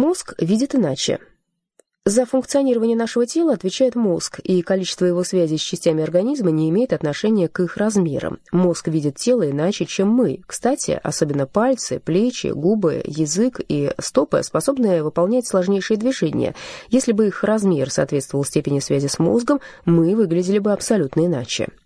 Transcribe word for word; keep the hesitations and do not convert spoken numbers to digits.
Мозг видит иначе. За функционирование нашего тела отвечает мозг, и количество его связей с частями организма не имеет отношения к их размерам. Мозг видит тело иначе, чем мы. Кстати, особенно пальцы, плечи, губы, язык и стопы способны выполнять сложнейшие движения. Если бы их размер соответствовал степени связи с мозгом, мы выглядели бы абсолютно иначе.